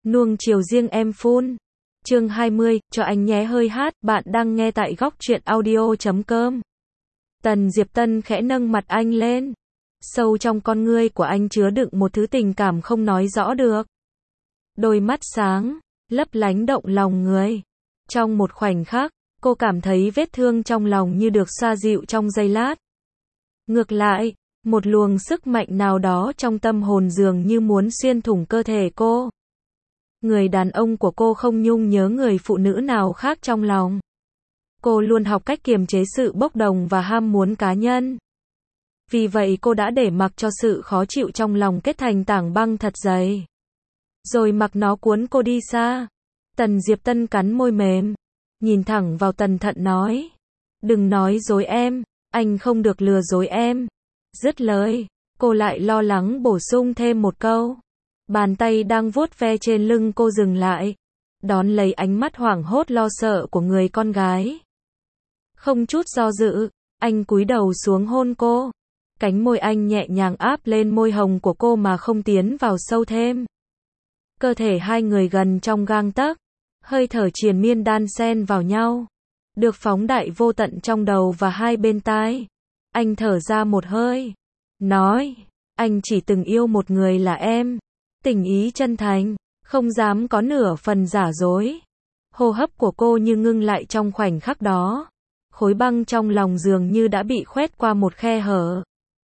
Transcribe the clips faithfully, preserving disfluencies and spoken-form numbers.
Nuông chiều riêng em phun. Chương hai mươi, cho anh nhé hơi hát, bạn đang nghe tại góc truyện audio chấm com. Tần Diệp Tân khẽ nâng mặt anh lên. Sâu trong con ngươi của anh chứa đựng một thứ tình cảm không nói rõ được. Đôi mắt sáng, lấp lánh động lòng người. Trong một khoảnh khắc, cô cảm thấy vết thương trong lòng như được xoa dịu trong giây lát. Ngược lại, một luồng sức mạnh nào đó trong tâm hồn dường như muốn xuyên thủng cơ thể cô. Người đàn ông của cô không nhung nhớ người phụ nữ nào khác trong lòng. Cô luôn học cách kiềm chế sự bốc đồng và ham muốn cá nhân. Vì vậy cô đã để mặc cho sự khó chịu trong lòng kết thành tảng băng thật dày. Rồi mặc nó cuốn cô đi xa. Tần Diệp Tân cắn môi mềm, nhìn thẳng vào Tần Thận nói. Đừng nói dối em, anh không được lừa dối em. Dứt lời, cô lại lo lắng bổ sung thêm một câu. Bàn tay đang vuốt ve trên lưng cô dừng lại, đón lấy ánh mắt hoảng hốt lo sợ của người con gái. Không chút do dự, anh cúi đầu xuống hôn cô. Cánh môi anh nhẹ nhàng áp lên môi hồng của cô mà không tiến vào sâu thêm. Cơ thể hai người gần trong gang tấc, hơi thở triền miên đan xen vào nhau, được phóng đại vô tận trong đầu và hai bên tai. Anh thở ra một hơi, nói, anh chỉ từng yêu một người là em. Tình ý chân thành, không dám có nửa phần giả dối. Hô hấp của cô như ngưng lại trong khoảnh khắc đó. Khối băng trong lòng dường như đã bị khoét qua một khe hở.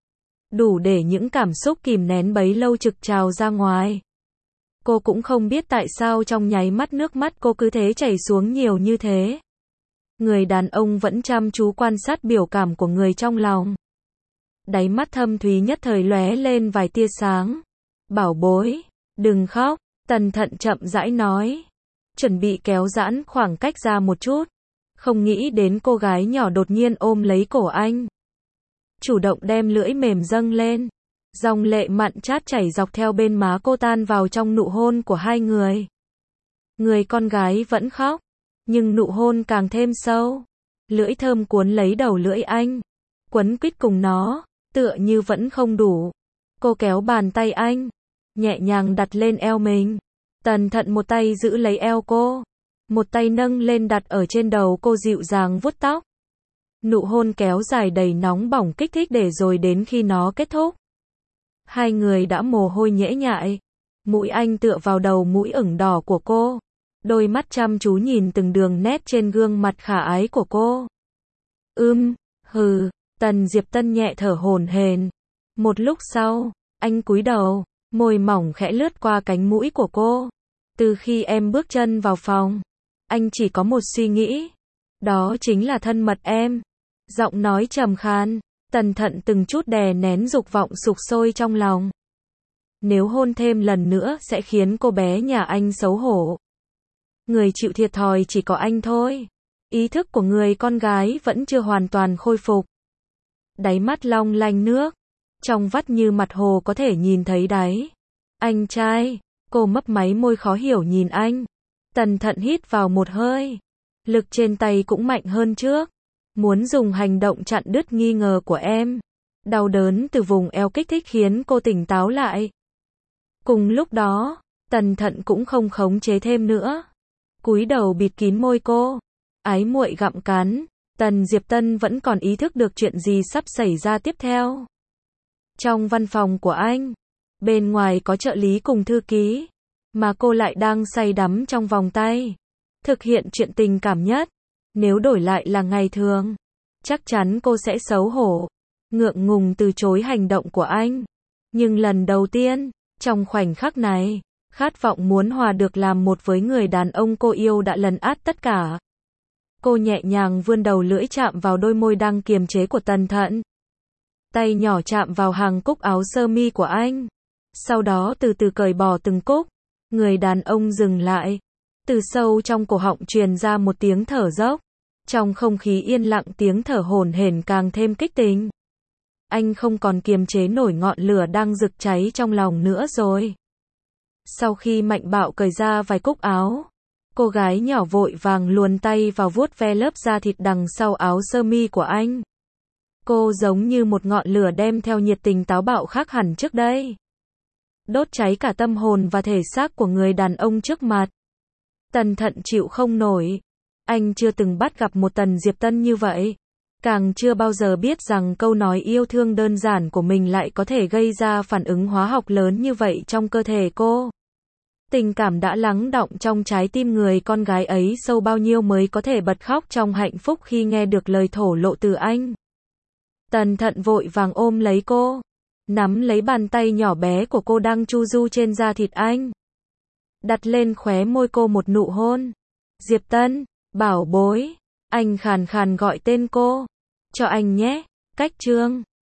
Đủ để những cảm xúc kìm nén bấy lâu trực trào ra ngoài. Cô cũng không biết tại sao trong nháy mắt nước mắt cô cứ thế chảy xuống nhiều như thế. Người đàn ông vẫn chăm chú quan sát biểu cảm của người trong lòng. Đáy mắt thâm thúy nhất thời lóe lên vài tia sáng. Bảo bối, đừng khóc, Tần Thận chậm rãi nói. Chuẩn bị kéo giãn khoảng cách ra một chút. Không nghĩ đến cô gái nhỏ đột nhiên ôm lấy cổ anh. Chủ động đem lưỡi mềm dâng lên. Dòng lệ mặn chát chảy dọc theo bên má cô tan vào trong nụ hôn của hai người. Người con gái vẫn khóc, nhưng nụ hôn càng thêm sâu. Lưỡi thơm cuốn lấy đầu lưỡi anh, quấn quýt cùng nó, tựa như vẫn không đủ. Cô kéo bàn tay anh, nhẹ nhàng đặt lên eo mình. Tần Thận một tay giữ lấy eo cô, một tay nâng lên đặt ở trên đầu cô dịu dàng vuốt tóc. Nụ hôn kéo dài đầy nóng bỏng kích thích để rồi đến khi nó kết thúc. Hai người đã mồ hôi nhễ nhại. Mũi anh tựa vào đầu mũi ửng đỏ của cô. Đôi mắt chăm chú nhìn từng đường nét trên gương mặt khả ái của cô. Ưm, hừ, Tần Diệp Tân nhẹ thở hổn hển. Một lúc sau, anh cúi đầu, môi mỏng khẽ lướt qua cánh mũi của cô. Từ khi em bước chân vào phòng, anh chỉ có một suy nghĩ. Đó chính là thân mật em. Giọng nói trầm khan, Tần Thận từng chút đè nén dục vọng sục sôi trong lòng. Nếu hôn thêm lần nữa sẽ khiến cô bé nhà anh xấu hổ. Người chịu thiệt thòi chỉ có anh thôi. Ý thức của người con gái vẫn chưa hoàn toàn khôi phục. Đáy mắt long lanh nước, trong vắt như mặt hồ có thể nhìn thấy đáy. Anh trai, cô mấp máy môi khó hiểu nhìn anh. Tần Thận hít vào một hơi. Lực trên tay cũng mạnh hơn trước. Muốn dùng hành động chặn đứt nghi ngờ của em. Đau đớn từ vùng eo kích thích khiến cô tỉnh táo lại. Cùng lúc đó, Tần Thận cũng không khống chế thêm nữa. Cúi đầu bịt kín môi cô. Ái muội gặm cắn. Tần Diệp Tân vẫn còn ý thức được chuyện gì sắp xảy ra tiếp theo. Trong văn phòng của anh, bên ngoài có trợ lý cùng thư ký, mà cô lại đang say đắm trong vòng tay. Thực hiện chuyện tình cảm nhất. Nếu đổi lại là ngày thường, chắc chắn cô sẽ xấu hổ, ngượng ngùng từ chối hành động của anh. Nhưng lần đầu tiên, trong khoảnh khắc này, khát vọng muốn hòa được làm một với người đàn ông cô yêu đã lấn át tất cả. Cô nhẹ nhàng vươn đầu lưỡi chạm vào đôi môi đang kiềm chế của Tần Thận. Tay nhỏ chạm vào hàng cúc áo sơ mi của anh. Sau đó từ từ cởi bỏ từng cúc. Người đàn ông dừng lại. Từ sâu trong cổ họng truyền ra một tiếng thở dốc. Trong không khí yên lặng tiếng thở hổn hển càng thêm kích tình. Anh không còn kiềm chế nổi ngọn lửa đang rực cháy trong lòng nữa rồi. Sau khi mạnh bạo cởi ra vài cúc áo, cô gái nhỏ vội vàng luồn tay vào vuốt ve lớp da thịt đằng sau áo sơ mi của anh. Cô giống như một ngọn lửa đem theo nhiệt tình táo bạo khác hẳn trước đây. đốt cháy cả tâm hồn và thể xác của người đàn ông trước mặt. Tần Thận chịu không nổi. Anh chưa từng bắt gặp một Tần Diệp Tân như vậy. Càng chưa bao giờ biết rằng câu nói yêu thương đơn giản của mình lại có thể gây ra phản ứng hóa học lớn như vậy trong cơ thể cô. Tình cảm đã lắng đọng trong trái tim người con gái ấy sâu bao nhiêu mới có thể bật khóc trong hạnh phúc khi nghe được lời thổ lộ từ anh. Tần Thận vội vàng ôm lấy cô, nắm lấy bàn tay nhỏ bé của cô đang chu du trên da thịt anh. Đặt lên khóe môi cô một nụ hôn. Diệp Tân, bảo bối, anh khàn khàn gọi tên cô. Cho anh nhé, cách chương.